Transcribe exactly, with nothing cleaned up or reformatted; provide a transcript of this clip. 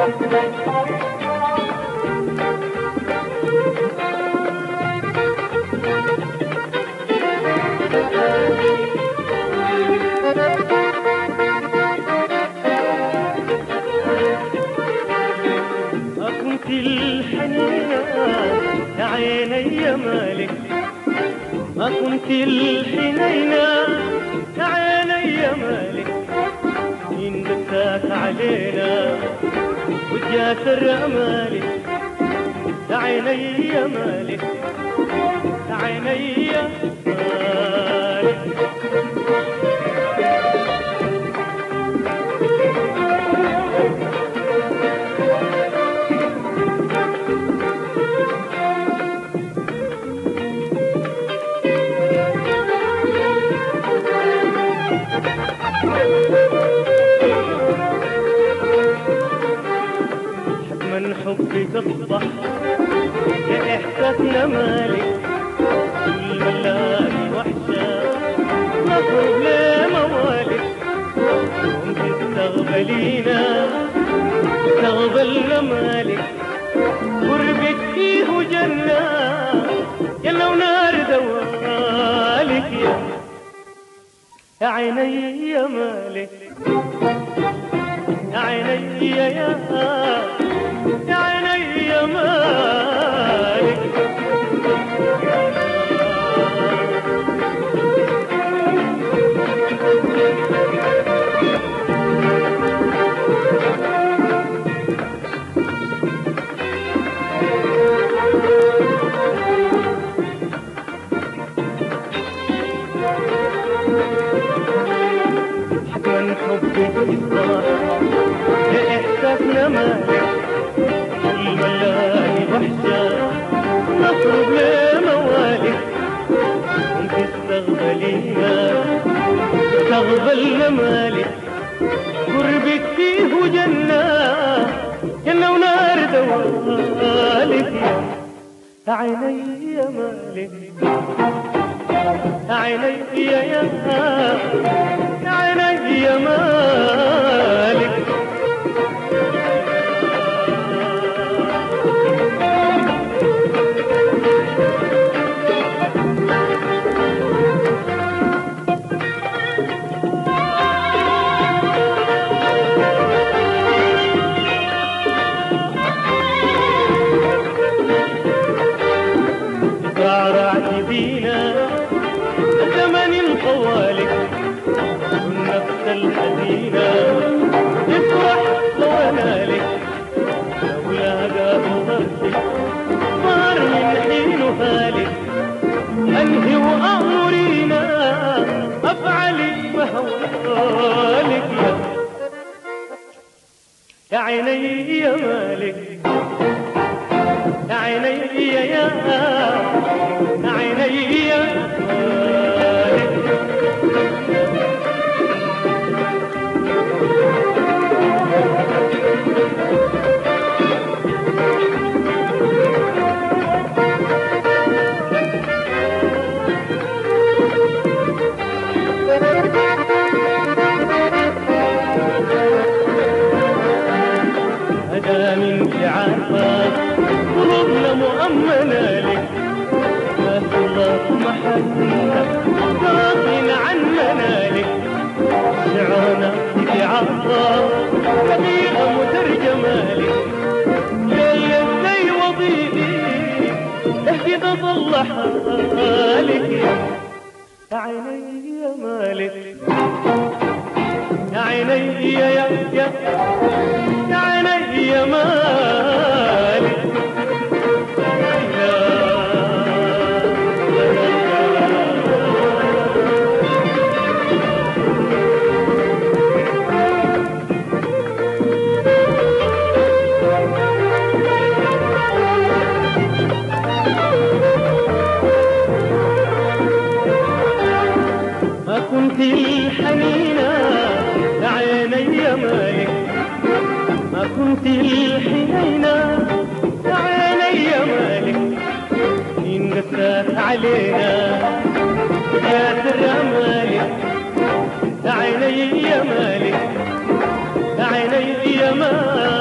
كنت الحنينة يا عيني يا مالك، ما كنت الحنينة يا عيني يا مالك، مين بكاك علينا وتجاسر أمالك، يا عيني يا مالك، يا عيني يا مالك. من حبك اصبح يا احساسنا مالك، كل ملاك وحشه مطلوب لموالك، يوم تستقبلينا تستقبلنا مالك، قربك فيه جنه يلا ونار دوالك، يا يا عيني يا مالك، يا عيني يا يا عيني يا مالك. حكمن حبك الصاح يا إحساسنا مالك، الملاهي وحشة نطلب لموالك، وانت تستقبلينا تستقبلنا مالك، قربك فيه جنة جنة ونار دوالك، يا عيني يا مالك، يا عيني يا يا يا عيني يا مالك. رعرعت بينا الزمن طوالك، والنفس الحزينة تفرح طوالك، لولا قابلتك صار من حين هالك، أنهي وأمرينا أفعلي بهوالك، يا يا عيني يا مالك، يا عيني يا يا عيني يا مالك. هذا من شعارك قلوبنا مؤمنة لك، ناس الله محبنا راضين عننا لك، شعرنا بشعارك حقيقة مترجمة لك، ليلة زي وضيئي اهدي تظل حالك، يا عيني يا مالك، يا عيني يا يا يا يا عيني يا مالك. ما كنت الحنينة يا عيني يا مالك، ما كنت الحنينة يا عيني يا مالك، مين قساك علينا يا سر مالك، يا عيني يا مالك، يا عيني يا مالك.